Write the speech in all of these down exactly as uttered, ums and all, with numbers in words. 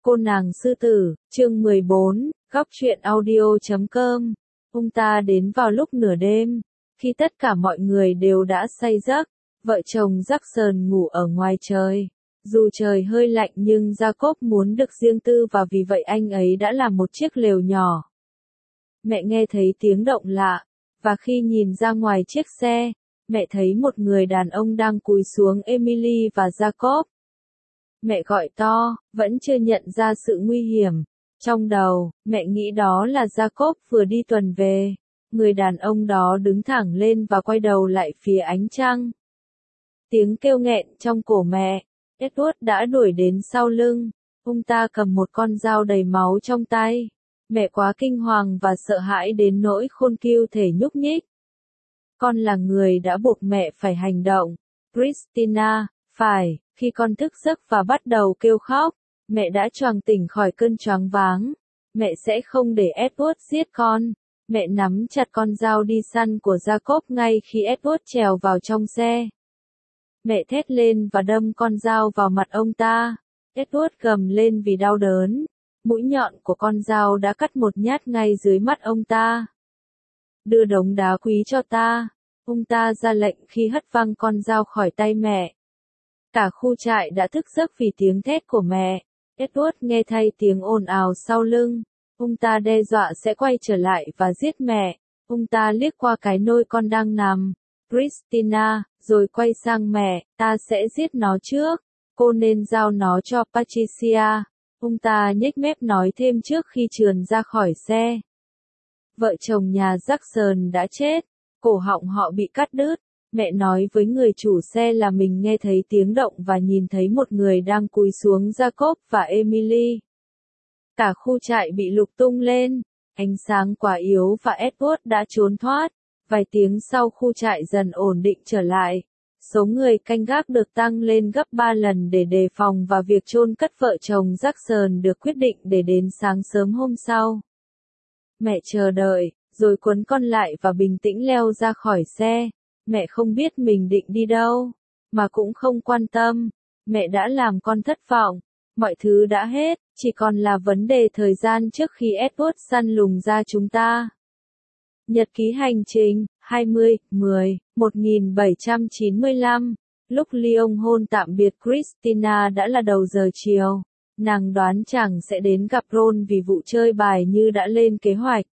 Cô nàng sư tử, chương mười bốn, góc truyện audio chấm com. Ông ta đến vào lúc nửa đêm, khi tất cả mọi người đều đã say giấc, vợ chồng Jackson ngủ ở ngoài trời. Dù trời hơi lạnh nhưng Jacob muốn được riêng tư và vì vậy anh ấy đã làm một chiếc lều nhỏ. Mẹ nghe thấy tiếng động lạ, và khi nhìn ra ngoài chiếc xe, mẹ thấy một người đàn ông đang cúi xuống Emily và Jacob. Mẹ gọi to, vẫn chưa nhận ra sự nguy hiểm. Trong đầu, mẹ nghĩ đó là Jacob vừa đi tuần về. Người đàn ông đó đứng thẳng lên và quay đầu lại phía ánh trăng. Tiếng kêu nghẹn trong cổ mẹ. Edward đã đuổi đến sau lưng. Ông ta cầm một con dao đầy máu trong tay. Mẹ quá kinh hoàng và sợ hãi đến nỗi khôn kiêu thể nhúc nhích. Con là người đã buộc mẹ phải hành động. Christina, phải. Khi con thức giấc và bắt đầu kêu khóc, mẹ đã choàng tỉnh khỏi cơn choáng váng. Mẹ sẽ không để Edward giết con. Mẹ nắm chặt con dao đi săn của Jacob ngay khi Edward trèo vào trong xe. Mẹ thét lên và đâm con dao vào mặt ông ta. Edward gầm lên vì đau đớn. Mũi nhọn của con dao đã cắt một nhát ngay dưới mắt ông ta. Đưa đống đá quý cho ta. Ông ta ra lệnh khi hất văng con dao khỏi tay mẹ. Cả khu trại đã thức giấc vì tiếng thét của mẹ. Edward nghe thay tiếng ồn ào sau lưng. Ông ta đe dọa sẽ quay trở lại và giết mẹ. Ông ta liếc qua cái nôi con đang nằm. Christina, rồi quay sang mẹ, ta sẽ giết nó trước. Cô nên giao nó cho Patricia. Ông ta nhếch mép nói thêm trước khi trườn ra khỏi xe. Vợ chồng nhà Jackson đã chết. Cổ họng họ bị cắt đứt. Mẹ nói với người chủ xe là mình nghe thấy tiếng động và nhìn thấy một người đang cúi xuống Jacob và Emily. Cả khu trại bị lục tung lên, ánh sáng quá yếu và Edward đã trốn thoát. Vài tiếng sau khu trại dần ổn định trở lại. Số người canh gác được tăng lên gấp ba lần để đề phòng và việc chôn cất vợ chồng Jackson được quyết định để đến sáng sớm hôm sau. Mẹ chờ đợi, rồi quấn con lại và bình tĩnh leo ra khỏi xe. Mẹ không biết mình định đi đâu, mà cũng không quan tâm. Mẹ đã làm con thất vọng. Mọi thứ đã hết, chỉ còn là vấn đề thời gian trước khi Edward săn lùng ra chúng ta. Nhật ký hành trình, hai mươi, mười, một nghìn bảy trăm chín mươi lăm. Lúc Leon hôn tạm biệt Christina đã là đầu giờ chiều. Nàng đoán chàng sẽ đến gặp Ron vì vụ chơi bài như đã lên kế hoạch.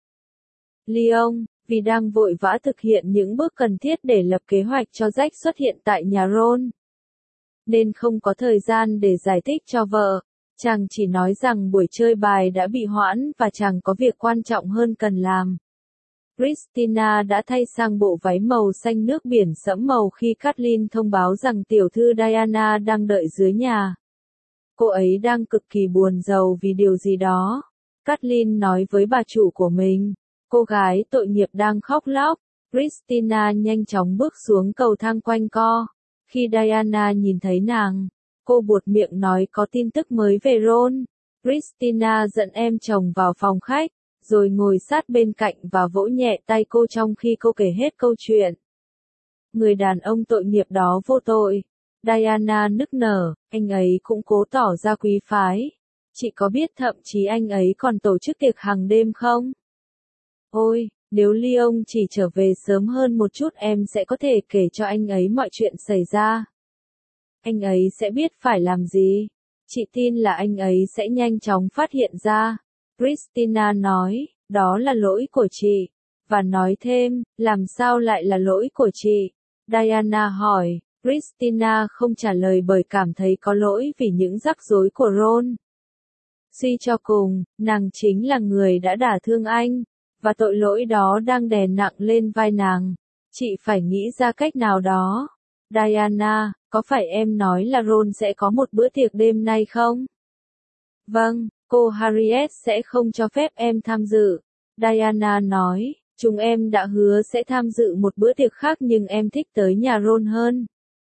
Leon, vì đang vội vã thực hiện những bước cần thiết để lập kế hoạch cho Jack xuất hiện tại nhà Ron, nên không có thời gian để giải thích cho vợ. Chàng chỉ nói rằng buổi chơi bài đã bị hoãn và chàng có việc quan trọng hơn cần làm. Christina đã thay sang bộ váy màu xanh nước biển sẫm màu khi Kathleen thông báo rằng tiểu thư Diana đang đợi dưới nhà. Cô ấy đang cực kỳ buồn rầu vì điều gì đó. Kathleen nói với bà chủ của mình. Cô gái tội nghiệp đang khóc lóc. Christina nhanh chóng bước xuống cầu thang quanh co. Khi Diana nhìn thấy nàng, cô buột miệng nói có tin tức mới về Ron. Christina dẫn em chồng vào phòng khách, rồi ngồi sát bên cạnh và vỗ nhẹ tay cô trong khi cô kể hết câu chuyện. Người đàn ông tội nghiệp đó vô tội. Diana nức nở, anh ấy cũng cố tỏ ra quý phái. Chị có biết thậm chí anh ấy còn tổ chức tiệc hàng đêm không? Ôi, nếu Leon chỉ trở về sớm hơn một chút em sẽ có thể kể cho anh ấy mọi chuyện xảy ra. Anh ấy sẽ biết phải làm gì. Chị tin là anh ấy sẽ nhanh chóng phát hiện ra. Christina nói, đó là lỗi của chị. Và nói thêm, làm sao lại là lỗi của chị? Diana hỏi. Christina không trả lời bởi cảm thấy có lỗi vì những rắc rối của Ron. Suy cho cùng, nàng chính là người đã đả thương anh. Và tội lỗi đó đang đè nặng lên vai nàng. Chị phải nghĩ ra cách nào đó. Diana, có phải em nói là Ron sẽ có một bữa tiệc đêm nay không? Vâng, cô Harriet sẽ không cho phép em tham dự. Diana nói, chúng em đã hứa sẽ tham dự một bữa tiệc khác nhưng em thích tới nhà Ron hơn.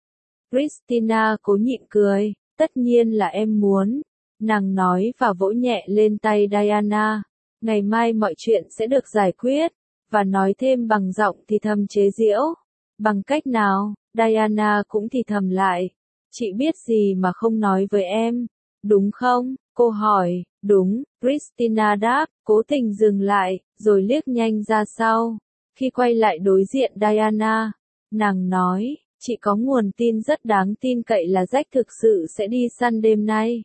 Christina cố nhịn cười, tất nhiên là em muốn. Nàng nói và vỗ nhẹ lên tay Diana. Ngày mai mọi chuyện sẽ được giải quyết, và nói thêm bằng giọng thì thầm chế giễu. Bằng cách nào? Diana cũng thì thầm lại. Chị biết gì mà không nói với em? đúng không? Cô hỏi, đúng, Christina đáp, cố tình dừng lại, rồi liếc nhanh ra sau. Khi quay lại đối diện Diana, nàng nói, chị có nguồn tin rất đáng tin cậy là Jack thực sự sẽ đi săn đêm nay.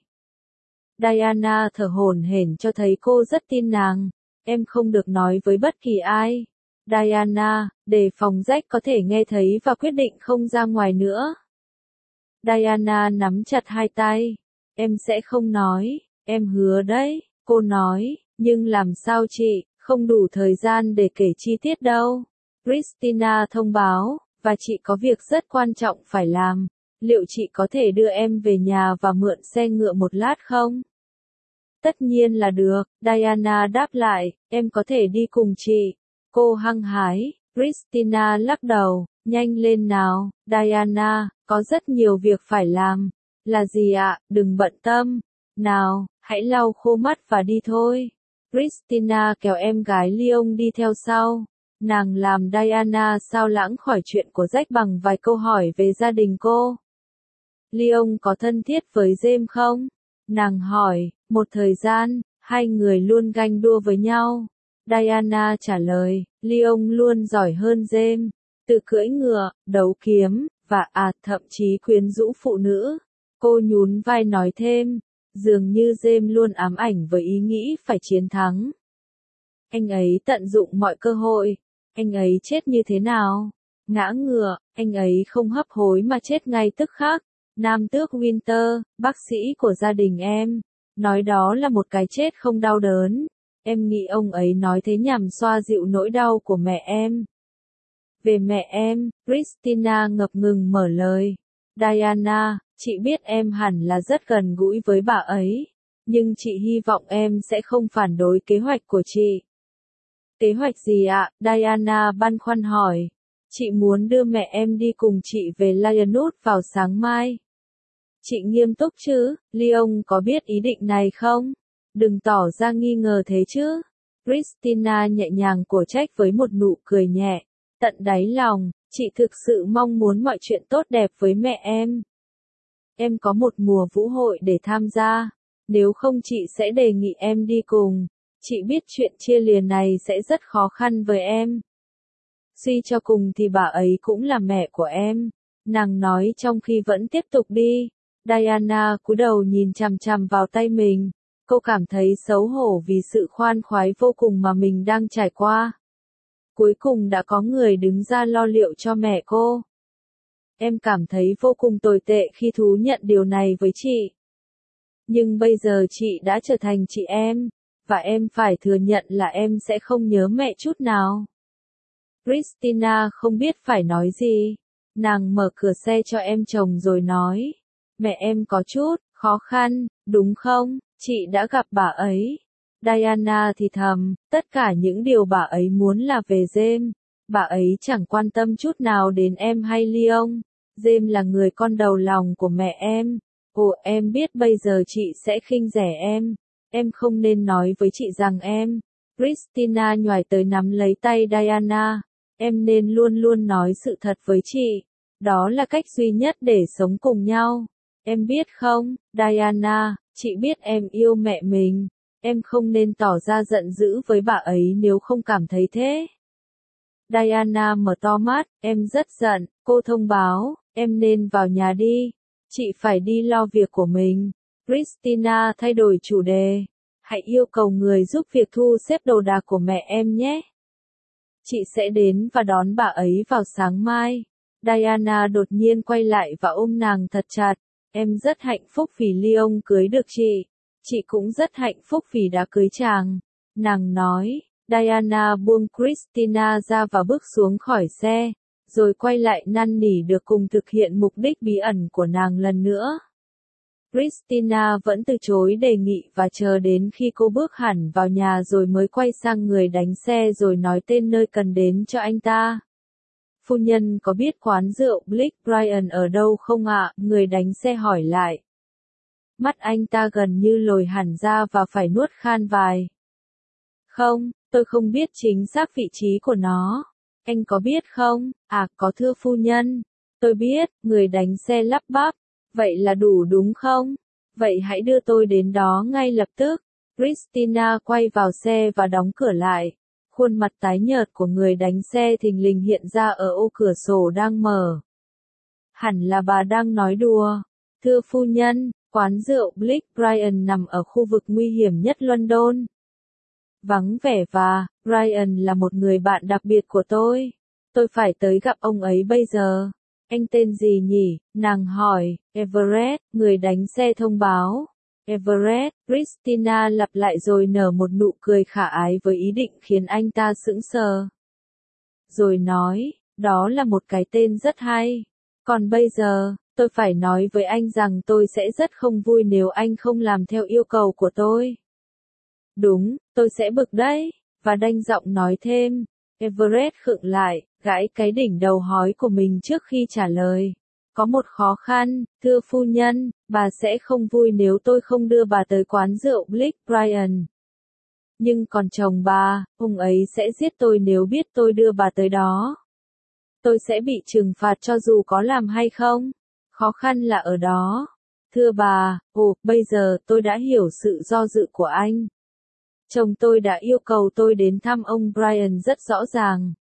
Diana thở hổn hển cho thấy cô rất tin nàng. Em không được nói với bất kỳ ai. Diana, đề phòng Jack có thể nghe thấy và quyết định không ra ngoài nữa. Diana nắm chặt hai tay. Em sẽ không nói, em hứa đấy, cô nói, nhưng làm sao chị, không đủ thời gian để kể chi tiết đâu. Christina thông báo, và chị có việc rất quan trọng phải làm. Liệu chị có thể đưa em về nhà và mượn xe ngựa một lát không? Tất nhiên là được, Diana đáp lại, em có thể đi cùng chị. Cô hăng hái, Christina lắc đầu, nhanh lên nào, Diana, có rất nhiều việc phải làm. Là gì ạ, đừng bận tâm. Nào, hãy lau khô mắt và đi thôi. Christina kéo em gái Lyon đi theo sau. Nàng làm Diana sao lãng khỏi chuyện của Jack bằng vài câu hỏi về gia đình cô. Lyon có thân thiết với James không? Nàng hỏi, một thời gian, hai người luôn ganh đua với nhau. Diana trả lời, Lyon luôn giỏi hơn James, từ cưỡi ngựa, đấu kiếm, và à thậm chí quyến rũ phụ nữ. Cô nhún vai nói thêm, dường như James luôn ám ảnh với ý nghĩ phải chiến thắng. Anh ấy tận dụng mọi cơ hội. Anh ấy chết như thế nào? Ngã ngựa, anh ấy không hấp hối mà chết ngay tức khắc. Nam tước Winter, bác sĩ của gia đình em, nói đó là một cái chết không đau đớn. Em nghĩ ông ấy nói thế nhằm xoa dịu nỗi đau của mẹ em. Về mẹ em, Christina ngập ngừng mở lời. Diana, chị biết em hẳn là rất gần gũi với bà ấy, nhưng chị hy vọng em sẽ không phản đối kế hoạch của chị. Kế hoạch gì ạ? Diana băn khoăn hỏi. Chị muốn đưa mẹ em đi cùng chị về Lionwood vào sáng mai. Chị nghiêm túc chứ? Lyon có biết ý định này không? Đừng tỏ ra nghi ngờ thế chứ. Christina nhẹ nhàng cổ trách với một nụ cười nhẹ. Tận đáy lòng, chị thực sự mong muốn mọi chuyện tốt đẹp với mẹ em. Em có một mùa vũ hội để tham gia. Nếu không chị sẽ đề nghị em đi cùng. Chị biết chuyện chia lìa này sẽ rất khó khăn với em. Suy cho cùng thì bà ấy cũng là mẹ của em. Nàng nói trong khi vẫn tiếp tục đi. Diana cúi đầu nhìn chằm chằm vào tay mình. Cô cảm thấy xấu hổ vì sự khoan khoái vô cùng mà mình đang trải qua. Cuối cùng đã có người đứng ra lo liệu cho mẹ cô. Em cảm thấy vô cùng tồi tệ khi thú nhận điều này với chị. Nhưng bây giờ chị đã trở thành chị em, và em phải thừa nhận là em sẽ không nhớ mẹ chút nào. Christina không biết phải nói gì. Nàng mở cửa xe cho em chồng rồi nói. Mẹ em có chút khó khăn, đúng không? Chị đã gặp bà ấy. Diana thì thầm, tất cả những điều bà ấy muốn là về James. Bà ấy chẳng quan tâm chút nào đến em hay Lyon. James là người con đầu lòng của mẹ em. Ồ, em biết bây giờ chị sẽ khinh rẻ em. Em không nên nói với chị rằng em. Christina nhoài tới nắm lấy tay Diana. Em nên luôn luôn nói sự thật với chị. Đó là cách duy nhất để sống cùng nhau. Em biết không, Diana, chị biết em yêu mẹ mình. Em không nên tỏ ra giận dữ với bà ấy nếu không cảm thấy thế. Diana mở to mắt, em rất giận, cô thông báo, em nên vào nhà đi. Chị phải đi lo việc của mình. Christina thay đổi chủ đề. Hãy yêu cầu người giúp việc thu xếp đồ đạc của mẹ em nhé. Chị sẽ đến và đón bà ấy vào sáng mai. Diana đột nhiên quay lại và ôm nàng thật chặt. Em rất hạnh phúc vì Lyon cưới được chị. Chị cũng rất hạnh phúc vì đã cưới chàng. Nàng nói. Diana buông Christina ra và bước xuống khỏi xe, rồi quay lại năn nỉ được cùng thực hiện mục đích bí ẩn của nàng lần nữa. Christina vẫn từ chối đề nghị và chờ đến khi cô bước hẳn vào nhà rồi mới quay sang người đánh xe rồi nói tên nơi cần đến cho anh ta. Phu nhân có biết quán rượu Black Brian ở đâu không ạ? Người đánh xe hỏi lại. Mắt anh ta gần như lồi hẳn ra và phải nuốt khan vài. Không, tôi không biết chính xác vị trí của nó. Anh có biết không? À, có thưa phu nhân. Tôi biết, người đánh xe lắp bắp. Vậy là đủ đúng không? Vậy hãy đưa tôi đến đó ngay lập tức. Christina quay vào xe và đóng cửa lại. Khuôn mặt tái nhợt của người đánh xe thình lình hiện ra ở ô cửa sổ đang mở. Hẳn là bà đang nói đùa. Thưa phu nhân, quán rượu Black Brian nằm ở khu vực nguy hiểm nhất London. Vắng vẻ và, Brian là một người bạn đặc biệt của tôi. Tôi phải tới gặp ông ấy bây giờ. Anh tên gì nhỉ? Nàng hỏi. Everett, người đánh xe thông báo. Everett, Christina lặp lại rồi nở một nụ cười khả ái với ý định khiến anh ta sững sờ. Rồi nói, đó là một cái tên rất hay. Còn bây giờ, tôi phải nói với anh rằng tôi sẽ rất không vui nếu anh không làm theo yêu cầu của tôi. Đúng, tôi sẽ bực đấy, và đanh giọng nói thêm. Everett khựng lại, gãi cái đỉnh đầu hói của mình trước khi trả lời. Có một khó khăn, thưa phu nhân, bà sẽ không vui nếu tôi không đưa bà tới quán rượu Black Brian. Nhưng còn chồng bà, ông ấy sẽ giết tôi nếu biết tôi đưa bà tới đó. Tôi sẽ bị trừng phạt cho dù có làm hay không. Khó khăn là ở đó. Thưa bà, ồ, bây giờ tôi đã hiểu sự do dự của anh. Chồng tôi đã yêu cầu tôi đến thăm ông Brian rất rõ ràng.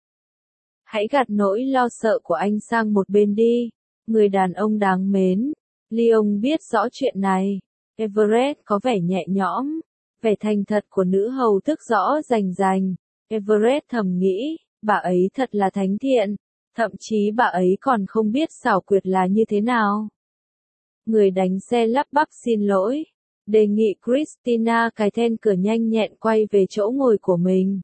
Hãy gạt nỗi lo sợ của anh sang một bên đi. Người đàn ông đáng mến. Leon biết rõ chuyện này. Everett có vẻ nhẹ nhõm. Vẻ thành thật của nữ hầu thức rõ rành rành. Everett thầm nghĩ, bà ấy thật là thánh thiện. Thậm chí bà ấy còn không biết xảo quyệt là như thế nào. Người đánh xe lắp bắp xin lỗi. Đề nghị Christina cài then cửa nhanh nhẹn quay về chỗ ngồi của mình.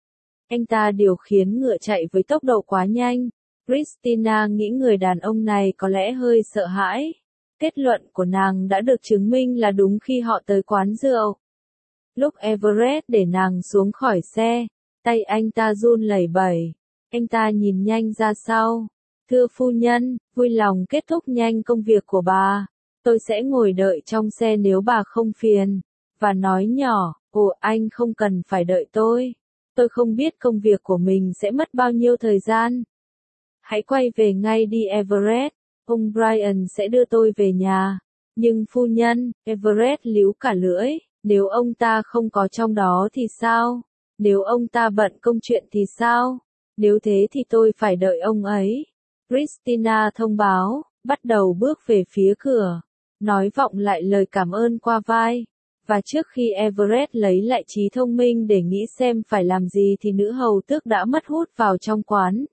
Anh ta điều khiển ngựa chạy với tốc độ quá nhanh. Christina nghĩ người đàn ông này có lẽ hơi sợ hãi. Kết luận của nàng đã được chứng minh là đúng khi họ tới quán rượu. Lúc Everett để nàng xuống khỏi xe, tay anh ta run lẩy bẩy. Anh ta nhìn nhanh ra sau. Thưa phu nhân, vui lòng kết thúc nhanh công việc của bà. Tôi sẽ ngồi đợi trong xe nếu bà không phiền. Và nói nhỏ, ồ anh không cần phải đợi tôi. Tôi không biết công việc của mình sẽ mất bao nhiêu thời gian. Hãy quay về ngay đi Everett. Ông Brian sẽ đưa tôi về nhà. Nhưng phu nhân, Everett líu cả lưỡi. Nếu ông ta không có trong đó thì sao? Nếu ông ta bận công chuyện thì sao? Nếu thế thì tôi phải đợi ông ấy. Christina thông báo, bắt đầu bước về phía cửa. Nói vọng lại lời cảm ơn qua vai. Và trước khi Everett lấy lại trí thông minh để nghĩ xem phải làm gì thì nữ hầu tước đã mất hút vào trong quán.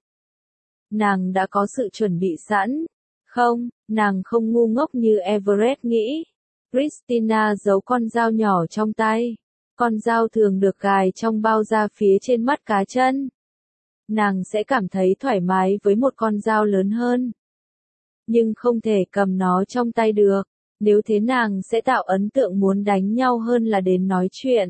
Nàng đã có sự chuẩn bị sẵn. Không, nàng không ngu ngốc như Everett nghĩ. Christina giấu con dao nhỏ trong tay. Con dao thường được gài trong bao da phía trên mắt cá chân. Nàng sẽ cảm thấy thoải mái với một con dao lớn hơn. Nhưng không thể cầm nó trong tay được. Nếu thế nàng sẽ tạo ấn tượng muốn đánh nhau hơn là đến nói chuyện.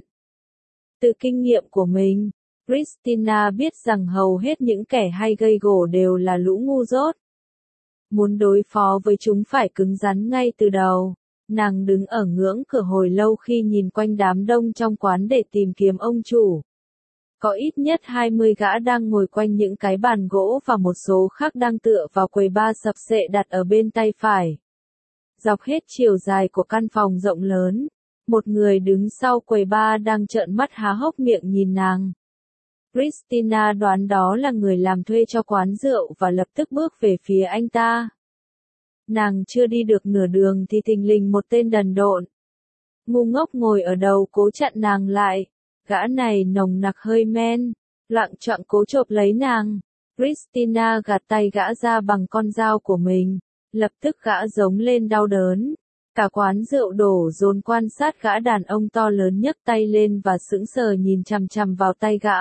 Từ kinh nghiệm của mình, Christina biết rằng hầu hết những kẻ hay gây gổ đều là lũ ngu dốt. Muốn đối phó với chúng phải cứng rắn ngay từ đầu. Nàng đứng ở ngưỡng cửa hồi lâu khi nhìn quanh đám đông trong quán để tìm kiếm ông chủ. Có ít nhất hai mươi gã đang ngồi quanh những cái bàn gỗ và một số khác đang tựa vào quầy bar sập xệ đặt ở bên tay phải. Dọc hết chiều dài của căn phòng rộng lớn, một người đứng sau quầy bar đang trợn mắt há hốc miệng nhìn nàng. Christina đoán đó là người làm thuê cho quán rượu và lập tức bước về phía anh ta. Nàng chưa đi được nửa đường thì thình lình một tên đần độn. Ngu ngốc ngồi ở đầu cố chặn nàng lại. Gã này nồng nặc hơi men, loạng choạng cố chộp lấy nàng. Christina gạt tay gã ra bằng con dao của mình. Lập tức gã giống lên đau đớn. Cả quán rượu đổ dồn quan sát gã đàn ông to lớn nhấc tay lên và sững sờ nhìn chằm chằm vào tay gã.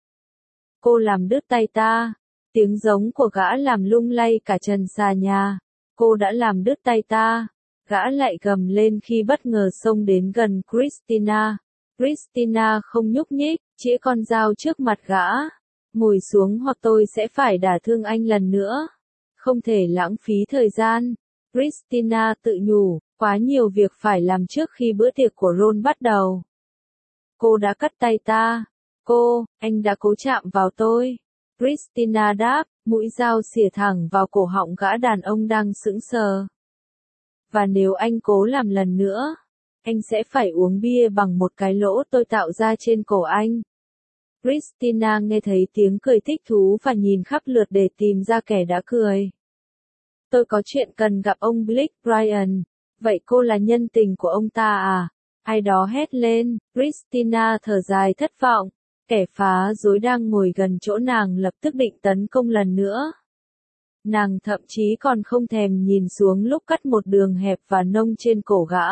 Cô làm đứt tay ta. Tiếng giống của gã làm lung lay cả trần xà nhà. Cô đã làm đứt tay ta. Gã lại gầm lên khi bất ngờ xông đến gần Christina. Christina không nhúc nhích, chĩa con dao trước mặt gã. Ngồi xuống hoặc tôi sẽ phải đả thương anh lần nữa. Không thể lãng phí thời gian. Christina tự nhủ, quá nhiều việc phải làm trước khi bữa tiệc của Ron bắt đầu. Cô đã cắt tay ta. Cô, anh đã cố chạm vào tôi. Christina đáp, mũi dao xỉa thẳng vào cổ họng gã đàn ông đang sững sờ. Và nếu anh cố làm lần nữa, anh sẽ phải uống bia bằng một cái lỗ tôi tạo ra trên cổ anh. Christina nghe thấy tiếng cười thích thú và nhìn khắp lượt để tìm ra kẻ đã cười. Tôi có chuyện cần gặp ông Blake Bryan. Vậy cô là nhân tình của ông ta à? Ai đó hét lên. Christina thở dài thất vọng. Kẻ phá rối đang ngồi gần chỗ nàng lập tức định tấn công lần nữa. Nàng thậm chí còn không thèm nhìn xuống lúc cắt một đường hẹp và nông trên cổ gã.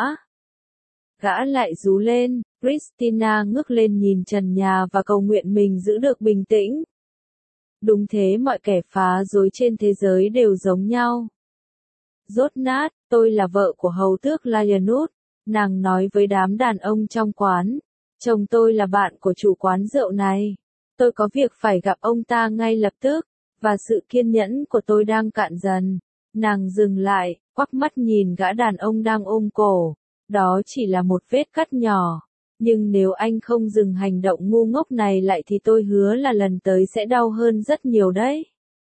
Gã lại rú lên. Christina ngước lên nhìn trần nhà và cầu nguyện mình giữ được bình tĩnh. Đúng thế, mọi kẻ phá rối trên thế giới đều giống nhau. Rốt nát, tôi là vợ của hầu tước Lionut, nàng nói với đám đàn ông trong quán. Chồng tôi là bạn của chủ quán rượu này. Tôi có việc phải gặp ông ta ngay lập tức, và sự kiên nhẫn của tôi đang cạn dần. Nàng dừng lại, quắc mắt nhìn gã đàn ông đang ôm cổ. Đó chỉ là một vết cắt nhỏ. Nhưng nếu anh không dừng hành động ngu ngốc này lại thì tôi hứa là lần tới sẽ đau hơn rất nhiều đấy.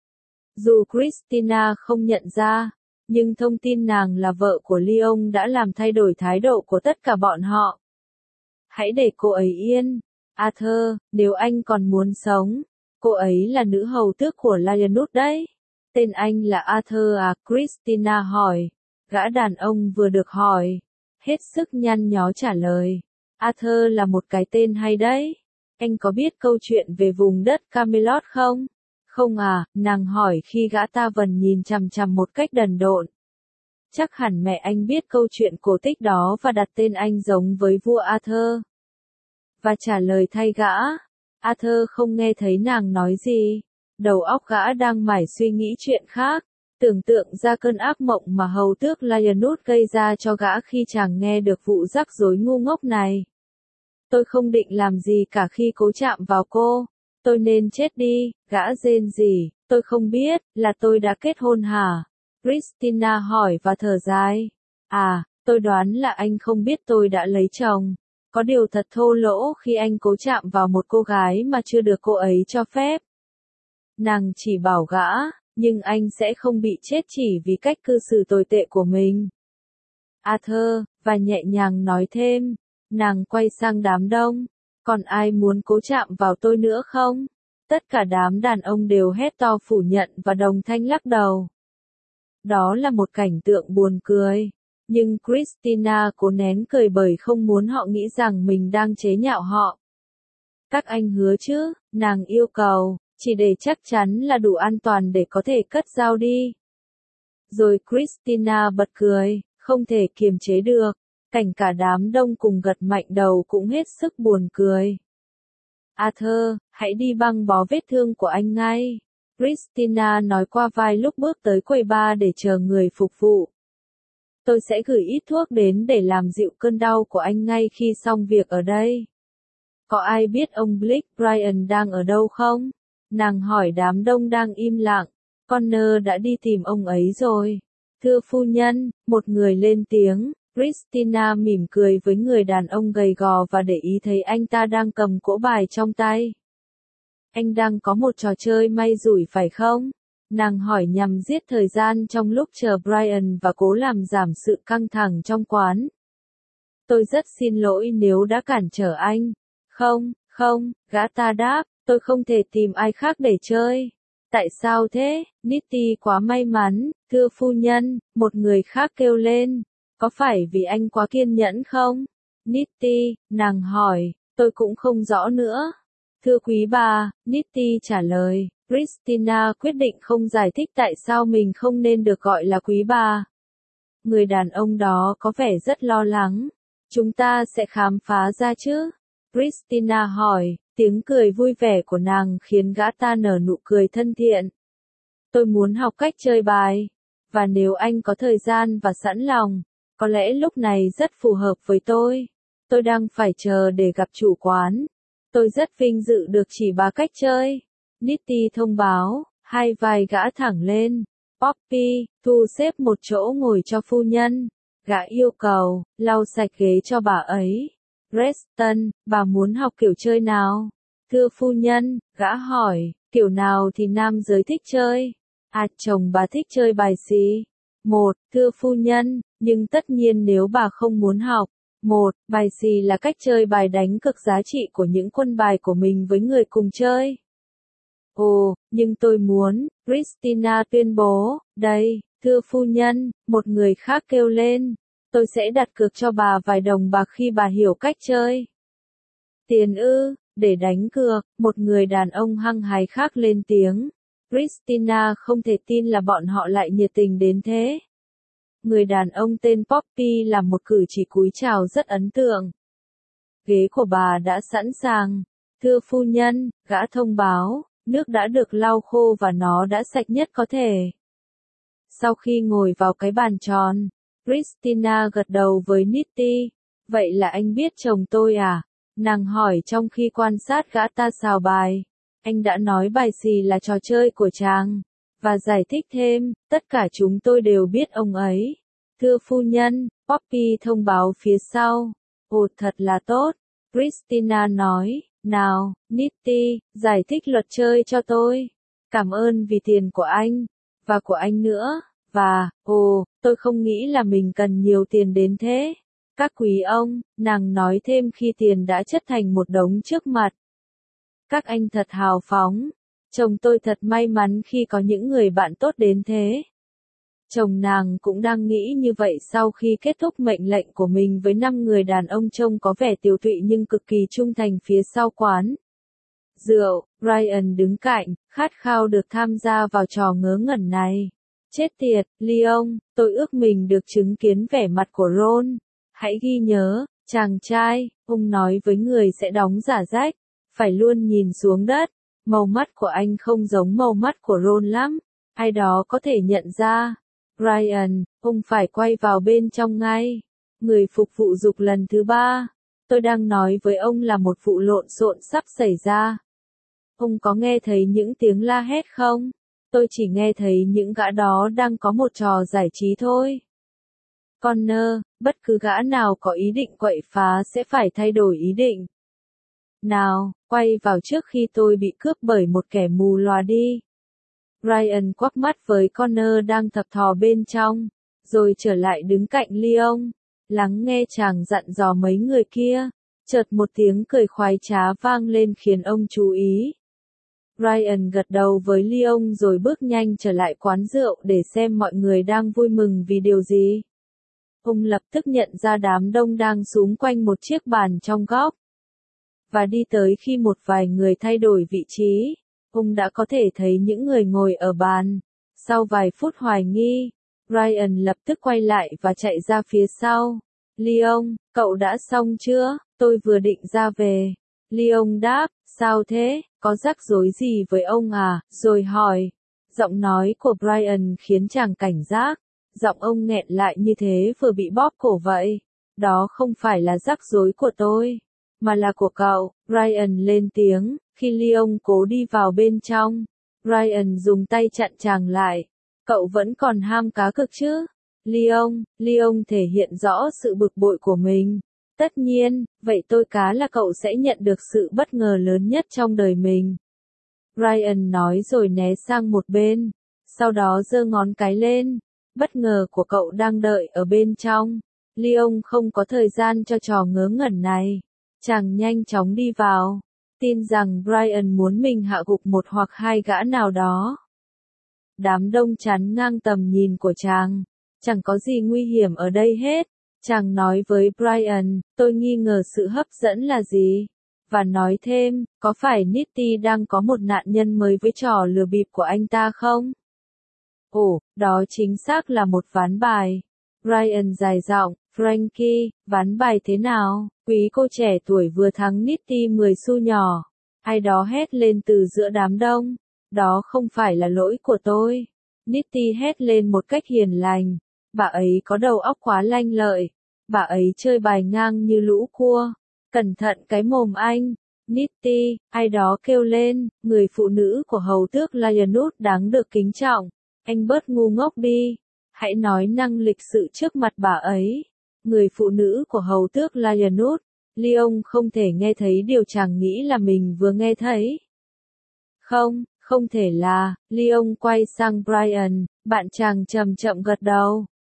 Dù Christina không nhận ra, nhưng thông tin nàng là vợ của Leon đã làm thay đổi thái độ của tất cả bọn họ. Hãy để cô ấy yên, Arthur, nếu anh còn muốn sống. Cô ấy là nữ hầu tước của Lionut đấy. Tên anh là Arthur à? Christina hỏi. Gã đàn ông vừa được hỏi, hết sức nhăn nhó trả lời. Arthur là một cái tên hay đấy. Anh có biết câu chuyện về vùng đất Camelot không? Không à, nàng hỏi khi gã ta vần nhìn chằm chằm một cách đần độn. Chắc hẳn mẹ anh biết câu chuyện cổ tích đó và đặt tên anh giống với vua Arthur. Và trả lời thay gã. Arthur không nghe thấy nàng nói gì. Đầu óc gã đang mải suy nghĩ chuyện khác. Tưởng tượng ra cơn ác mộng mà hầu tước Lionut gây ra cho gã khi chàng nghe được vụ rắc rối ngu ngốc này. Tôi không định làm gì cả khi cố chạm vào cô. Tôi nên chết đi, gã rên rỉ. Tôi không biết, là tôi đã kết hôn hả? Christina hỏi và thở dài. À, tôi đoán là anh không biết tôi đã lấy chồng. Có điều thật thô lỗ khi anh cố chạm vào một cô gái mà chưa được cô ấy cho phép. Nàng chỉ bảo gã, nhưng anh sẽ không bị chết chỉ vì cách cư xử tồi tệ của mình. Arthur, và nhẹ nhàng nói thêm. Nàng quay sang đám đông. Còn ai muốn cố chạm vào tôi nữa không? Tất cả đám đàn ông đều hét to phủ nhận và đồng thanh lắc đầu. Đó là một cảnh tượng buồn cười. Nhưng Christina cố nén cười bởi không muốn họ nghĩ rằng mình đang chế nhạo họ. Các anh hứa chứ, nàng yêu cầu, chỉ để chắc chắn là đủ an toàn để có thể cất dao đi. Rồi Christina bật cười, không thể kiềm chế được. Cảnh cả đám đông cùng gật mạnh đầu cũng hết sức buồn cười. Arthur, hãy đi băng bó vết thương của anh ngay. Christina nói qua vai lúc bước tới quầy bar để chờ người phục vụ. Tôi sẽ gửi ít thuốc đến để làm dịu cơn đau của anh ngay khi xong việc ở đây. Có ai biết ông Blake Bryan đang ở đâu không? Nàng hỏi đám đông đang im lặng. Connor đã đi tìm ông ấy rồi. Thưa phu nhân, một người lên tiếng. Christina mỉm cười với người đàn ông gầy gò và để ý thấy anh ta đang cầm cỗ bài trong tay. Anh đang có một trò chơi may rủi phải không? Nàng hỏi nhằm giết thời gian trong lúc chờ Bryan và cố làm giảm sự căng thẳng trong quán. Tôi rất xin lỗi nếu đã cản trở anh. Không, không, gã ta đáp, tôi không thể tìm ai khác để chơi. Tại sao thế? Nitty quá may mắn, thưa phu nhân, một người khác kêu lên. Có phải vì anh quá kiên nhẫn không? Nitty, nàng hỏi, tôi cũng không rõ nữa. Thưa quý bà, Nitty trả lời. Christina quyết định không giải thích tại sao mình không nên được gọi là quý bà. Người đàn ông đó có vẻ rất lo lắng. Chúng ta sẽ khám phá ra chứ? Christina hỏi, tiếng cười vui vẻ của nàng khiến gã ta nở nụ cười thân thiện. Tôi muốn học cách chơi bài. Và nếu anh có thời gian và sẵn lòng, có lẽ lúc này rất phù hợp với tôi. Tôi đang phải chờ để gặp chủ quán. Tôi rất vinh dự được chỉ bà cách chơi. Nitty thông báo, hai vai gã thẳng lên. Poppy, thu xếp một chỗ ngồi cho phu nhân. Gã yêu cầu, lau sạch ghế cho bà ấy. Preston, bà muốn học kiểu chơi nào? Thưa phu nhân, gã hỏi, kiểu nào thì nam giới thích chơi? À, chồng bà thích chơi bài gì? Một, thưa phu nhân, Nhưng tất nhiên nếu bà không muốn học. Một, bài xì là cách chơi bài đánh cược giá trị của những quân bài của mình với người cùng chơi. Ồ, nhưng tôi muốn, Christina tuyên bố, đây, thưa phu nhân, một người khác kêu lên, tôi sẽ đặt cược cho bà vài đồng bạc khi bà hiểu cách chơi. Tiền ư, để đánh cược, một người đàn ông hăng hái khác lên tiếng. Christina không thể tin là bọn họ lại nhiệt tình đến thế. Người đàn ông tên Poppy làm một cử chỉ cúi chào rất ấn tượng. Ghế của bà đã sẵn sàng. Thưa phu nhân, gã thông báo, nước đã được lau khô và nó đã sạch nhất có thể. Sau khi ngồi vào cái bàn tròn, Christina gật đầu với Nitty. Vậy là anh biết chồng tôi à? Nàng hỏi trong khi quan sát gã ta xào bài. Anh đã nói bài xì là trò chơi của chàng. Và giải thích thêm, tất cả chúng tôi đều biết ông ấy. Thưa phu nhân, Poppy thông báo phía sau. Ồ, thật là tốt. Christina nói, nào, Nitty, giải thích luật chơi cho tôi. Cảm ơn vì tiền của anh. Và của anh nữa. Và, ồ, tôi không nghĩ là mình cần nhiều tiền đến thế. Các quý ông, nàng nói thêm khi tiền đã chất thành một đống trước mặt. Các anh thật hào phóng. Chồng tôi thật may mắn khi có những người bạn tốt đến thế. Chồng nàng cũng đang nghĩ như vậy sau khi kết thúc mệnh lệnh của mình với năm người đàn ông trông có vẻ tiều tụy nhưng cực kỳ trung thành phía sau quán rượu. Ryan đứng cạnh, khát khao được tham gia vào trò ngớ ngẩn này. Chết tiệt, Leon, tôi ước mình được chứng kiến vẻ mặt của Ron. Hãy ghi nhớ, chàng trai, ông nói với người sẽ đóng giả rách, phải luôn nhìn xuống đất. Màu mắt của anh không giống màu mắt của Ron lắm. Ai đó có thể nhận ra. Ryan, ông phải quay vào bên trong ngay. Người phục vụ dục lần thứ ba. Tôi đang nói với ông là một vụ lộn xộn sắp xảy ra. Ông có nghe thấy những tiếng la hét không? Tôi chỉ nghe thấy những gã đó đang có một trò giải trí thôi. Connor, bất cứ gã nào có ý định quậy phá sẽ phải thay đổi ý định. Nào, quay vào trước khi tôi bị cướp bởi một kẻ mù lòa đi. Ryan quắc mắt với Connor đang thập thò bên trong, rồi trở lại đứng cạnh Leon, lắng nghe chàng dặn dò mấy người kia. Chợt một tiếng cười khoái trá vang lên khiến ông chú ý. Ryan gật đầu với Leon rồi bước nhanh trở lại quán rượu để xem mọi người đang vui mừng vì điều gì. Ông lập tức nhận ra đám đông đang xúm quanh một chiếc bàn trong góc. Và đi tới khi một vài người thay đổi vị trí, ông đã có thể thấy những người ngồi ở bàn. Sau vài phút hoài nghi, Ryan lập tức quay lại và chạy ra phía sau. Leon, cậu đã xong chưa? Tôi vừa định ra về. Leon đáp, sao thế? Có rắc rối gì với ông à? Rồi hỏi. Giọng nói của Brian khiến chàng cảnh giác. Giọng ông nghẹn lại như thế vừa bị bóp cổ vậy. Đó không phải là rắc rối của tôi, mà là của cậu. Ryan lên tiếng, khi Leon cố đi vào bên trong. Ryan dùng tay chặn chàng lại. Cậu vẫn còn ham cá cược chứ? Leon, Leon thể hiện rõ sự bực bội của mình. Tất nhiên, vậy tôi cá là cậu sẽ nhận được sự bất ngờ lớn nhất trong đời mình. Ryan nói rồi né sang một bên. Sau đó giơ ngón cái lên. Bất ngờ của cậu đang đợi ở bên trong. Leon không có thời gian cho trò ngớ ngẩn này. Chàng nhanh chóng đi vào. Tin rằng Brian muốn mình hạ gục một hoặc hai gã nào đó. Đám đông chắn ngang tầm nhìn của chàng. Chẳng có gì nguy hiểm ở đây hết. Chàng nói với Brian, tôi nghi ngờ sự hấp dẫn là gì? Và nói thêm, có phải Nitty đang có một nạn nhân mới với trò lừa bịp của anh ta không? Ồ, đó chính xác là một ván bài. Brian dài giọng, Frankie, ván bài thế nào? Quý cô trẻ tuổi vừa thắng Nitty mười xu nhỏ. Ai đó hét lên từ giữa đám đông. Đó không phải là lỗi của tôi. Nitty hét lên một cách hiền lành. Bà ấy có đầu óc quá lanh lợi. Bà ấy chơi bài ngang như lũ cua. Cẩn thận cái mồm anh. Nitty, ai đó kêu lên, người phụ nữ của hầu tước Lionut đáng được kính trọng. Anh bớt ngu ngốc đi. Hãy nói năng lịch sự trước mặt bà ấy. Người phụ nữ của hầu tước Lionut. Leon không thể nghe thấy điều chàng nghĩ là mình vừa nghe thấy. Không, không thể là. Leon quay sang Brian, bạn chàng chậm chậm gật đầu.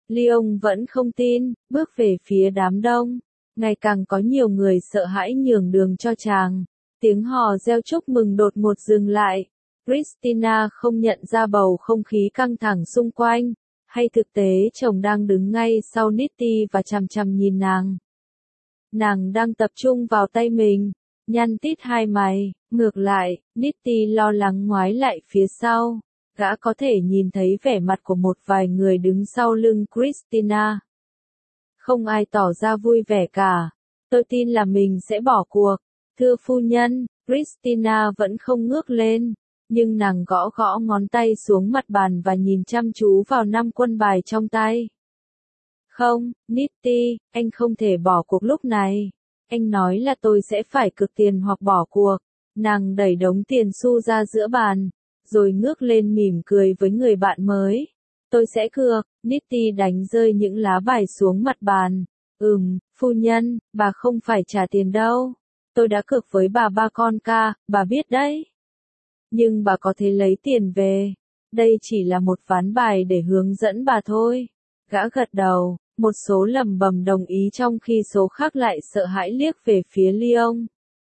Leon vẫn không tin, bước về phía đám đông. Ngày càng có nhiều người sợ hãi nhường đường cho chàng. Tiếng hò reo chúc mừng đột ngột dừng lại. Christina không nhận ra bầu không khí căng thẳng xung quanh, hay thực tế chồng đang đứng ngay sau Nitty và chằm chằm nhìn nàng. Nàng đang tập trung vào tay mình, nhăn tít hai mày, ngược lại, Nitty lo lắng ngoái lại phía sau. Gã có thể nhìn thấy vẻ mặt của một vài người đứng sau lưng Christina. Không ai tỏ ra vui vẻ cả. Tôi tin là mình sẽ bỏ cuộc. Thưa phu nhân, Christina vẫn không ngước lên, nhưng nàng gõ gõ ngón tay xuống mặt bàn và nhìn chăm chú vào năm quân bài trong tay. Không, Nitty, anh không thể bỏ cuộc lúc này. Anh nói là tôi sẽ phải cược tiền hoặc bỏ cuộc. Nàng đẩy đống tiền xu ra giữa bàn, rồi ngước lên mỉm cười với người bạn mới. Tôi sẽ cược. Nitty đánh rơi những lá bài xuống mặt bàn. Ừm, phu nhân, bà không phải trả tiền đâu. Tôi đã cược với bà ba con ca, bà biết đấy. Nhưng bà có thể lấy tiền về. Đây chỉ là một ván bài để hướng dẫn bà thôi. Gã gật đầu, một số lầm bầm đồng ý trong khi số khác lại sợ hãi liếc về phía Leon.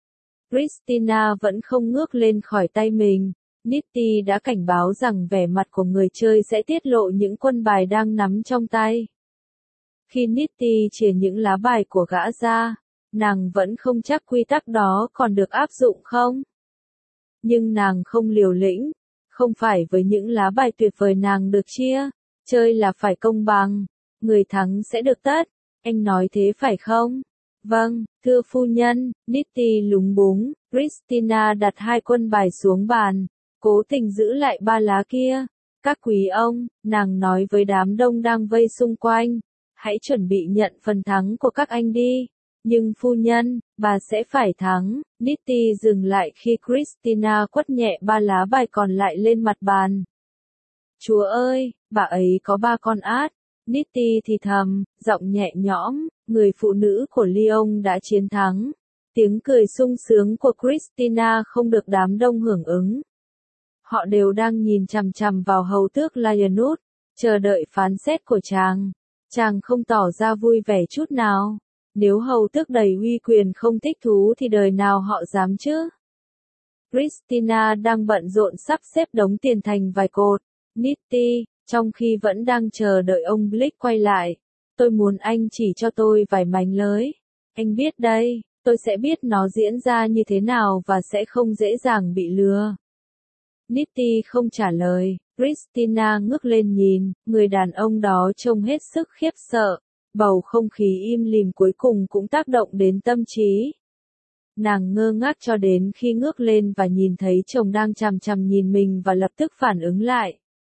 Christina vẫn không ngước lên khỏi tay mình. Nitty đã cảnh báo rằng vẻ mặt của người chơi sẽ tiết lộ những quân bài đang nắm trong tay. Khi Nitty chìa những lá bài của gã ra, nàng vẫn không chắc quy tắc đó còn được áp dụng không. Nhưng nàng không liều lĩnh, không phải với những lá bài tuyệt vời nàng được chia, chơi là phải công bằng, người thắng sẽ được tất, anh nói thế phải không? Vâng, thưa phu nhân. Nitty lúng búng. Christina đặt hai quân bài xuống bàn, cố tình giữ lại ba lá kia. Các quý ông, nàng nói với đám đông đang vây xung quanh, hãy chuẩn bị nhận phần thắng của các anh đi. Nhưng phu nhân, bà sẽ phải thắng. Nitty dừng lại khi Christina quất nhẹ ba lá bài còn lại lên mặt bàn. Chúa ơi, bà ấy có ba con át. Nitty thì thầm, giọng nhẹ nhõm, người phụ nữ của Leon đã chiến thắng. Tiếng cười sung sướng của Christina không được đám đông hưởng ứng. Họ đều đang nhìn chằm chằm vào hầu tước Lionut, chờ đợi phán xét của chàng. Chàng không tỏ ra vui vẻ chút nào. Nếu hầu tước đầy uy quyền không thích thú thì đời nào họ dám chứ? Christina đang bận rộn sắp xếp đống tiền thành vài cột. Nitty, trong khi vẫn đang chờ đợi ông Blick quay lại. Tôi muốn anh chỉ cho tôi vài mảnh lưới. Anh biết đây, tôi sẽ biết nó diễn ra như thế nào và sẽ không dễ dàng bị lừa. Nitty không trả lời. Christina ngước lên nhìn, người đàn ông đó trông hết sức khiếp sợ. Bầu không khí im lìm cuối cùng cũng tác động đến tâm trí. Nàng ngơ ngác cho đến khi ngước lên và nhìn thấy chồng đang chằm chằm nhìn mình và lập tức phản ứng lại.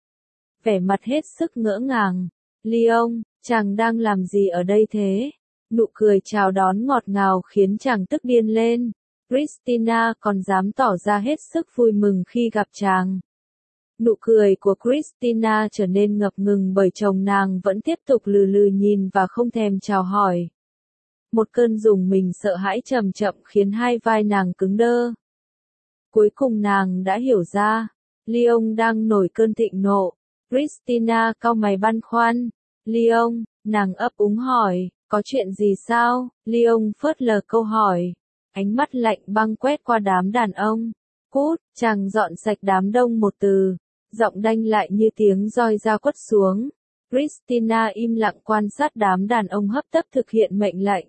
Vẻ mặt hết sức ngỡ ngàng. Leon, chàng đang làm gì ở đây thế? Nụ cười chào đón ngọt ngào khiến chàng tức điên lên. Christina còn dám tỏ ra hết sức vui mừng khi gặp chàng. Nụ cười của Christina trở nên ngập ngừng bởi chồng nàng vẫn tiếp tục lừ lừ nhìn và không thèm chào hỏi. Một cơn rùng mình sợ hãi chậm chậm khiến hai vai nàng cứng đơ. Cuối cùng nàng đã hiểu ra. Leon đang nổi cơn thịnh nộ. Christina cau mày băn khoăn. Leon, nàng ấp úng hỏi, có chuyện gì sao? Leon phớt lờ câu hỏi. Ánh mắt lạnh băng quét qua đám đàn ông. Cút, chàng dọn sạch đám đông một từ. Giọng đanh lại như tiếng roi da quất xuống. Christina im lặng quan sát đám đàn ông hấp tấp thực hiện mệnh lệnh.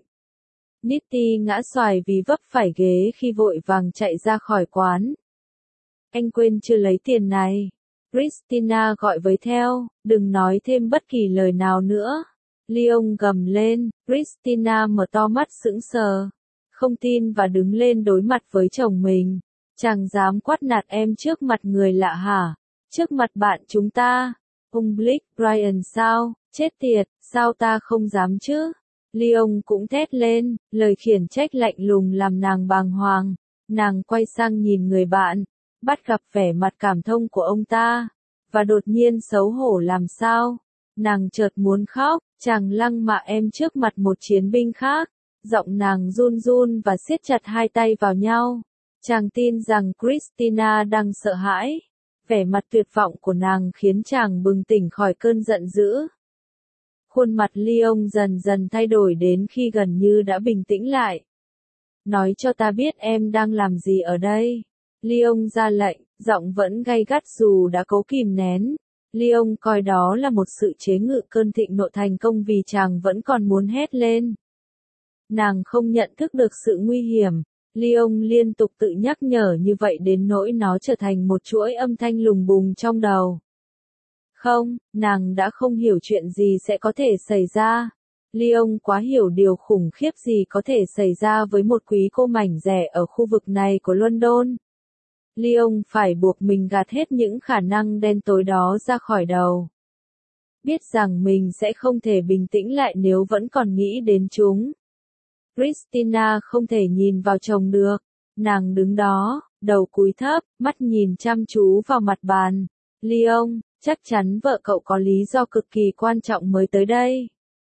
Nitty ngã xoài vì vấp phải ghế khi vội vàng chạy ra khỏi quán. Anh quên chưa lấy tiền này. Christina gọi với theo, đừng nói thêm bất kỳ lời nào nữa. Leon gầm lên, Christina mở to mắt sững sờ. Không tin và đứng lên đối mặt với chồng mình. Chàng dám quát nạt em trước mặt người lạ hả? Trước mặt bạn chúng ta. Ông Blick, Brian sao? Chết tiệt, sao ta không dám chứ? Leon cũng thét lên, lời khiển trách lạnh lùng làm nàng bàng hoàng. Nàng quay sang nhìn người bạn, bắt gặp vẻ mặt cảm thông của ông ta, và đột nhiên xấu hổ làm sao. Nàng chợt muốn khóc, chàng lăng mạ em trước mặt một chiến binh khác. Giọng nàng run run và siết chặt hai tay vào nhau. Chàng tin rằng Christina đang sợ hãi. Vẻ mặt tuyệt vọng của nàng khiến chàng bừng tỉnh khỏi cơn giận dữ. Khuôn mặt Leon dần dần thay đổi đến khi gần như đã bình tĩnh lại. Nói cho ta biết em đang làm gì ở đây. Leon ra lệnh, giọng vẫn gay gắt dù đã cố kìm nén. Leon coi đó là một sự chế ngự cơn thịnh nộ thành công vì chàng vẫn còn muốn hét lên. Nàng không nhận thức được sự nguy hiểm. Leon liên tục tự nhắc nhở như vậy đến nỗi nó trở thành một chuỗi âm thanh lùng bùng trong đầu. Không, nàng đã không hiểu chuyện gì sẽ có thể xảy ra. Leon quá hiểu điều khủng khiếp gì có thể xảy ra với một quý cô mảnh rẻ ở khu vực này của London. Leon phải buộc mình gạt hết những khả năng đen tối đó ra khỏi đầu. Biết rằng mình sẽ không thể bình tĩnh lại nếu vẫn còn nghĩ đến chúng. Christina không thể nhìn vào chồng được. Nàng đứng đó, đầu cúi thấp, mắt nhìn chăm chú vào mặt bàn. Leon, chắc chắn vợ cậu có lý do cực kỳ quan trọng mới tới đây.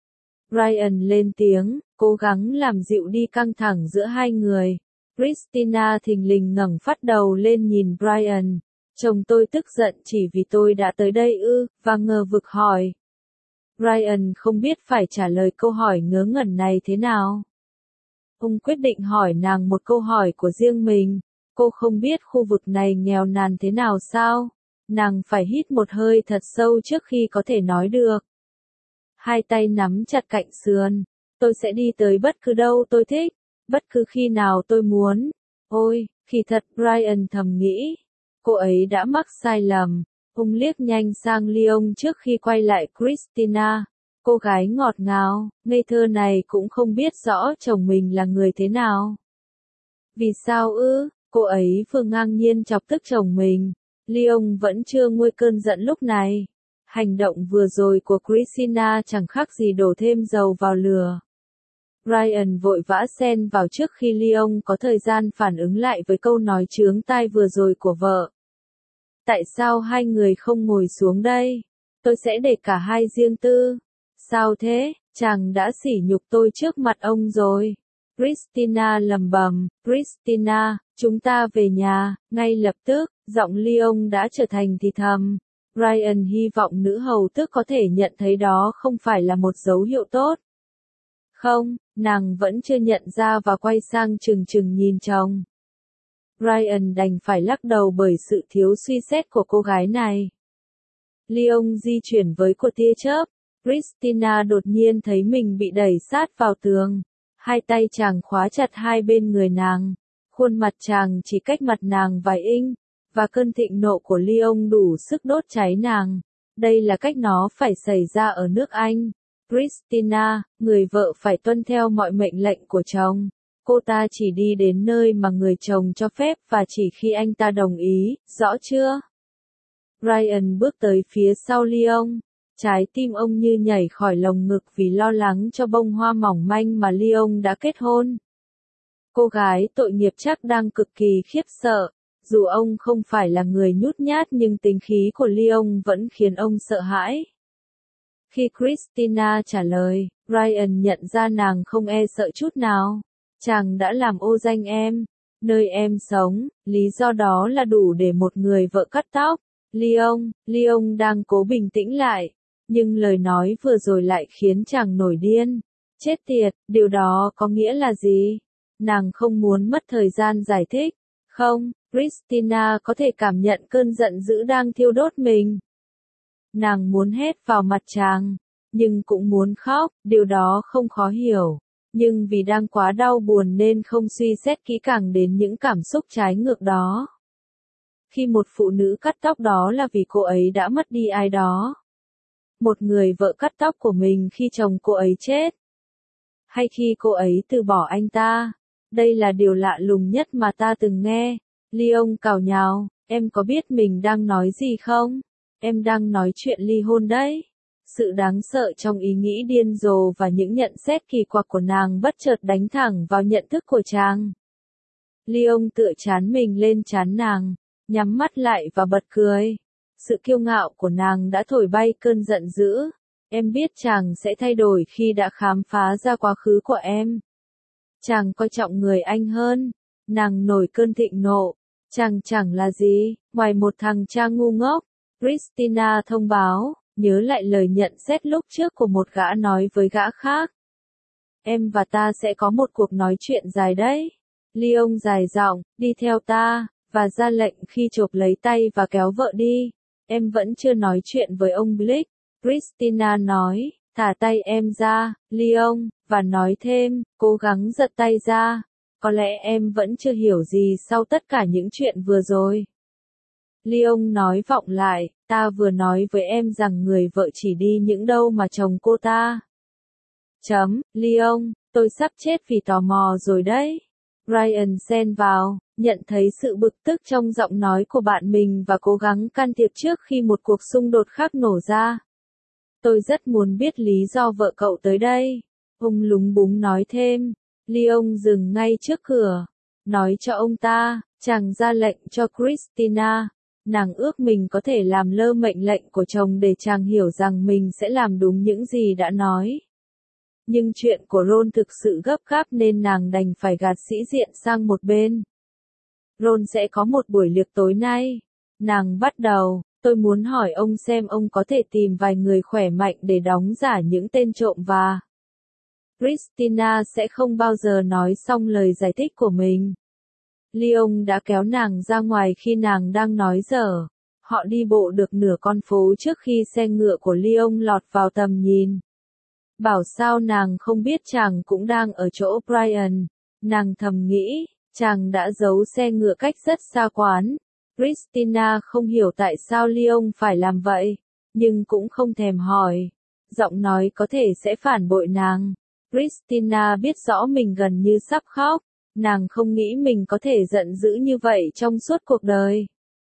Brian lên tiếng, cố gắng làm dịu đi căng thẳng giữa hai người. Christina thình lình ngẩng phát đầu lên nhìn Brian. Chồng tôi tức giận chỉ vì tôi đã tới đây ư, và ngờ vực hỏi. Brian không biết phải trả lời câu hỏi ngớ ngẩn này thế nào. Ông quyết định hỏi nàng một câu hỏi của riêng mình. Cô không biết khu vực này nghèo nàn thế nào sao? Nàng phải hít một hơi thật sâu trước khi có thể nói được. Hai tay nắm chặt cạnh sườn. Tôi sẽ đi tới bất cứ đâu tôi thích, bất cứ khi nào tôi muốn. Ôi, kỳ thật, Brian thầm nghĩ. Cô ấy đã mắc sai lầm. Ông liếc nhanh sang Leon trước khi quay lại Christina. Cô gái ngọt ngào, ngây thơ này cũng không biết rõ chồng mình là người thế nào. Vì sao ư? Cô ấy vừa ngang nhiên chọc tức chồng mình. Leon vẫn chưa nguôi cơn giận lúc này. Hành động vừa rồi của Christina chẳng khác gì đổ thêm dầu vào lửa. Brian vội vã xen vào trước khi Leon có thời gian phản ứng lại với câu nói chướng tai vừa rồi của vợ. Tại sao hai người không ngồi xuống đây? Tôi sẽ để cả hai riêng tư. Sao thế? Chàng đã sỉ nhục tôi trước mặt ông rồi. Christina lầm bầm, Christina, chúng ta về nhà, ngay lập tức, giọng Leon đã trở thành thì thầm. Brian hy vọng nữ hầu tước có thể nhận thấy đó không phải là một dấu hiệu tốt. Không, nàng vẫn chưa nhận ra và quay sang trừng trừng nhìn chồng. Brian đành phải lắc đầu bởi sự thiếu suy xét của cô gái này. Leon di chuyển với cô tia chớp. Christina đột nhiên thấy mình bị đẩy sát vào tường. Hai tay chàng khóa chặt hai bên người nàng. Khuôn mặt chàng chỉ cách mặt nàng vài inch. Và cơn thịnh nộ của Leon đủ sức đốt cháy nàng. Đây là cách nó phải xảy ra ở nước Anh. Christina, người vợ phải tuân theo mọi mệnh lệnh của chồng. Cô ta chỉ đi đến nơi mà người chồng cho phép và chỉ khi anh ta đồng ý, rõ chưa? Brian bước tới phía sau Leon. Trái tim ông như nhảy khỏi lồng ngực vì lo lắng cho bông hoa mỏng manh mà Leon đã kết hôn. Cô gái tội nghiệp chắc đang cực kỳ khiếp sợ. Dù ông không phải là người nhút nhát nhưng tính khí của Leon vẫn khiến ông sợ hãi. Khi Christina trả lời, Brian nhận ra nàng không e sợ chút nào. Chàng đã làm ô danh em, nơi em sống, lý do đó là đủ để một người vợ cắt tóc. Leon, Leon đang cố bình tĩnh lại, nhưng lời nói vừa rồi lại khiến chàng nổi điên. Chết tiệt, điều đó có nghĩa là gì? Nàng không muốn mất thời gian giải thích. Không, Christina có thể cảm nhận cơn giận dữ đang thiêu đốt mình. Nàng muốn hét vào mặt chàng, nhưng cũng muốn khóc, điều đó không khó hiểu. Nhưng vì đang quá đau buồn nên không suy xét kỹ càng đến những cảm xúc trái ngược đó. Khi một phụ nữ cắt tóc đó là vì cô ấy đã mất đi ai đó. Một người vợ cắt tóc của mình khi chồng cô ấy chết. Hay khi cô ấy từ bỏ anh ta. Đây là điều lạ lùng nhất mà ta từng nghe. Leon cào nhào, em có biết mình đang nói gì không? Em đang nói chuyện ly hôn đấy. Sự đáng sợ trong ý nghĩ điên rồ và những nhận xét kỳ quặc của nàng bất chợt đánh thẳng vào nhận thức của chàng. Leon tựa chán mình lên chán nàng, nhắm mắt lại và bật cười. Sự kiêu ngạo của nàng đã thổi bay cơn giận dữ. Em biết chàng sẽ thay đổi khi đã khám phá ra quá khứ của em. Chàng coi trọng người anh hơn. Nàng nổi cơn thịnh nộ. Chàng chẳng là gì, ngoài một thằng cha ngu ngốc. Christina thông báo, nhớ lại lời nhận xét lúc trước của một gã nói với gã khác. Em và ta sẽ có một cuộc nói chuyện dài đấy. Leon dài giọng, đi theo ta, và ra lệnh khi chộp lấy tay và kéo vợ đi. Em vẫn chưa nói chuyện với ông Blake. Christina nói, thả tay em ra, Leon, và nói thêm, cố gắng giật tay ra. Có lẽ em vẫn chưa hiểu gì sau tất cả những chuyện vừa rồi. Leon nói vọng lại, ta vừa nói với em rằng người vợ chỉ đi những đâu mà chồng cô ta. Chấm, Leon, tôi sắp chết vì tò mò rồi đấy. Ryan xen vào, nhận thấy sự bực tức trong giọng nói của bạn mình và cố gắng can thiệp trước khi một cuộc xung đột khác nổ ra. Tôi rất muốn biết lý do vợ cậu tới đây. Ông lúng búng nói thêm. Leon dừng ngay trước cửa. Nói cho ông ta, chàng ra lệnh cho Christina. Nàng ước mình có thể làm lơ mệnh lệnh của chồng để chàng hiểu rằng mình sẽ làm đúng những gì đã nói. Nhưng chuyện của Ron thực sự gấp gáp nên nàng đành phải gạt sĩ diện sang một bên. Ron sẽ có một buổi liệc tối nay. Nàng bắt đầu, tôi muốn hỏi ông xem ông có thể tìm vài người khỏe mạnh để đóng giả những tên trộm và... Christina sẽ không bao giờ nói xong lời giải thích của mình. Leon đã kéo nàng ra ngoài khi nàng đang nói dở. Họ đi bộ được nửa con phố trước khi xe ngựa của Leon lọt vào tầm nhìn. Bảo sao nàng không biết chàng cũng đang ở chỗ Brian. Nàng thầm nghĩ, chàng đã giấu xe ngựa cách rất xa quán. Christina không hiểu tại sao Leon phải làm vậy, nhưng cũng không thèm hỏi. Giọng nói có thể sẽ phản bội nàng. Christina biết rõ mình gần như sắp khóc. Nàng không nghĩ mình có thể giận dữ như vậy trong suốt cuộc đời.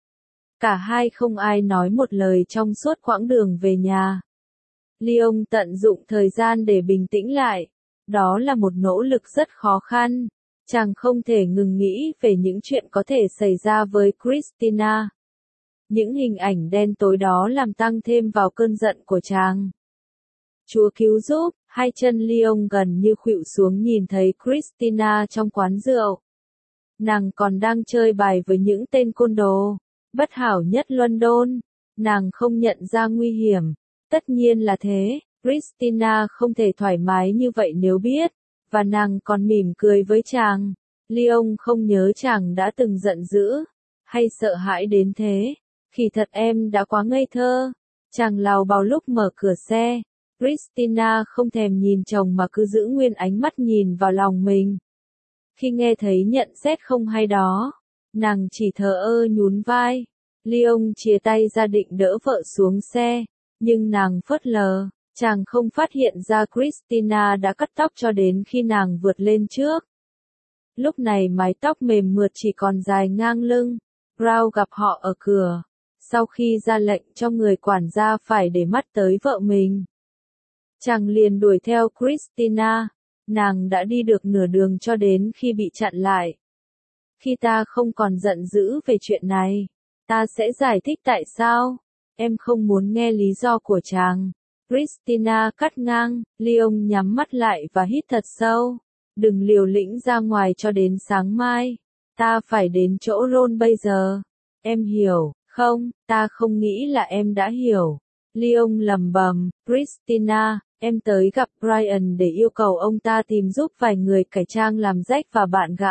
Cả hai không ai nói một lời trong suốt quãng đường về nhà. Leon tận dụng thời gian để bình tĩnh lại. Đó là một nỗ lực rất khó khăn. Chàng không thể ngừng nghĩ về những chuyện có thể xảy ra với Christina. Những hình ảnh đen tối đó làm tăng thêm vào cơn giận của chàng. Chúa cứu giúp, hai chân Leon gần như khuỵu xuống nhìn thấy Christina trong quán rượu. Nàng còn đang chơi bài với những tên côn đồ, bất hảo nhất London. Nàng không nhận ra nguy hiểm. Tất nhiên là thế, Christina không thể thoải mái như vậy nếu biết, và nàng còn mỉm cười với chàng. Leon không nhớ chàng đã từng giận dữ, hay sợ hãi đến thế. Khi thật em đã quá ngây thơ. Chàng lào bào lúc mở cửa xe. Christina không thèm nhìn chồng mà cứ giữ nguyên ánh mắt nhìn vào lòng mình. Khi nghe thấy nhận xét không hay đó, nàng chỉ thờ ơ nhún vai. Leon chìa tay ra định đỡ vợ xuống xe, nhưng nàng phớt lờ. Chàng không phát hiện ra Christina đã cắt tóc cho đến khi nàng vượt lên trước. Lúc này mái tóc mềm mượt chỉ còn dài ngang lưng. Brown gặp họ ở cửa. Sau khi ra lệnh cho người quản gia phải để mắt tới vợ mình, chàng liền đuổi theo Christina. Nàng đã đi được nửa đường cho đến khi bị chặn lại. Khi ta không còn giận dữ về chuyện này, ta sẽ giải thích tại sao. Em không muốn nghe lý do của chàng. Christina cắt ngang. Leon nhắm mắt lại và hít thật sâu. Đừng liều lĩnh ra ngoài cho đến sáng mai. Ta phải đến chỗ Ron bây giờ. Em hiểu, không? Ta không nghĩ là em đã hiểu. Leon lầm bầm. Christina, em tới gặp Brian để yêu cầu ông ta tìm giúp vài người cải trang làm rách và bạn gã.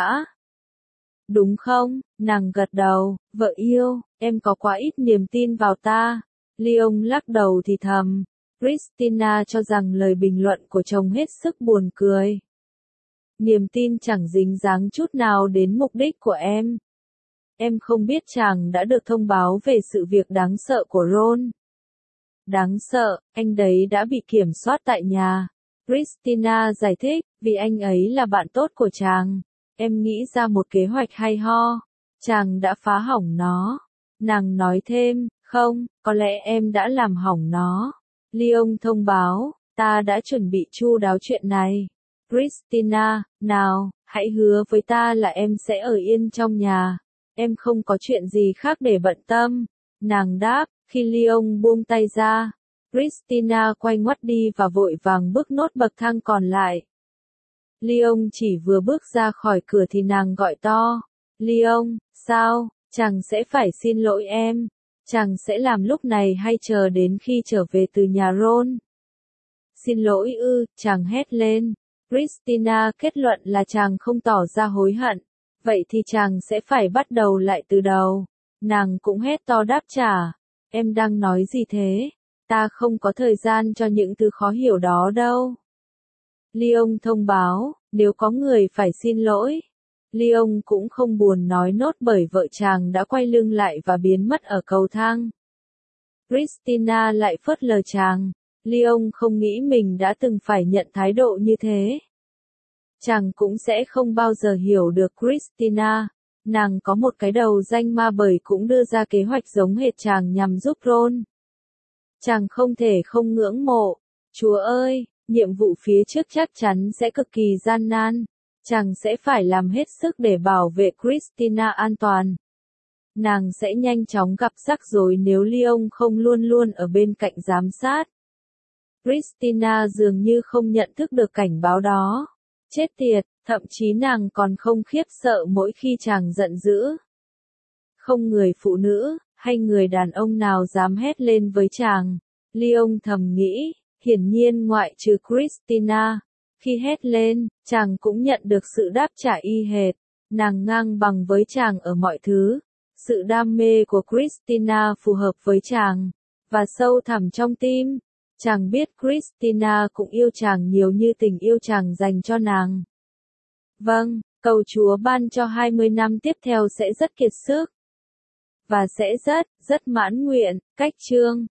Đúng không? Nàng gật đầu. Vợ yêu, em có quá ít niềm tin vào ta. Leon lắc đầu thì thầm. Christina cho rằng lời bình luận của chồng hết sức buồn cười. Niềm tin chẳng dính dáng chút nào đến mục đích của em. Em không biết chàng đã được thông báo về sự việc đáng sợ của Ron. Đáng sợ, anh đấy đã bị kiểm soát tại nhà. Christina giải thích, vì anh ấy là bạn tốt của chàng. Em nghĩ ra một kế hoạch hay ho. Chàng đã phá hỏng nó. Nàng nói thêm, không, có lẽ em đã làm hỏng nó. Leon thông báo, ta đã chuẩn bị chu đáo chuyện này. Christina, nào, hãy hứa với ta là em sẽ ở yên trong nhà. Em không có chuyện gì khác để bận tâm. Nàng đáp, khi Leon buông tay ra. Christina quay ngoắt đi và vội vàng bước nốt bậc thang còn lại. Leon chỉ vừa bước ra khỏi cửa thì nàng gọi to. Leon, sao, chàng sẽ phải xin lỗi em. Chàng sẽ làm lúc này hay chờ đến khi trở về từ nhà Ron? Xin lỗi ư, chàng hét lên. Christina kết luận là chàng không tỏ ra hối hận. Vậy thì chàng sẽ phải bắt đầu lại từ đầu. Nàng cũng hét to đáp trả. Em đang nói gì thế? Ta không có thời gian cho những thứ khó hiểu đó đâu. Leon thông báo, nếu có người phải xin lỗi. Leon cũng không buồn nói nốt bởi vợ chàng đã quay lưng lại và biến mất ở cầu thang. Christina lại phớt lờ chàng. Leon không nghĩ mình đã từng phải nhận thái độ như thế. Chàng cũng sẽ không bao giờ hiểu được Christina. Nàng có một cái đầu danh ma bởi cũng đưa ra kế hoạch giống hệt chàng nhằm giúp Ron. Chàng không thể không ngưỡng mộ. Chúa ơi, nhiệm vụ phía trước chắc chắn sẽ cực kỳ gian nan. Chàng sẽ phải làm hết sức để bảo vệ Christina an toàn. Nàng sẽ nhanh chóng gặp rắc rối nếu Leon không luôn luôn ở bên cạnh giám sát. Christina dường như không nhận thức được cảnh báo đó. Chết tiệt, thậm chí nàng còn không khiếp sợ mỗi khi chàng giận dữ. Không người phụ nữ, hay người đàn ông nào dám hét lên với chàng. Leon thầm nghĩ, hiển nhiên ngoại trừ Christina. Khi hét lên, chàng cũng nhận được sự đáp trả y hệt. Nàng ngang bằng với chàng ở mọi thứ. Sự đam mê của Christina phù hợp với chàng. Và sâu thẳm trong tim, chàng biết Christina cũng yêu chàng nhiều như tình yêu chàng dành cho nàng. Vâng, cầu Chúa ban cho hai mươi năm tiếp theo sẽ rất kiệt sức. Và sẽ rất, rất mãn nguyện. Cách chương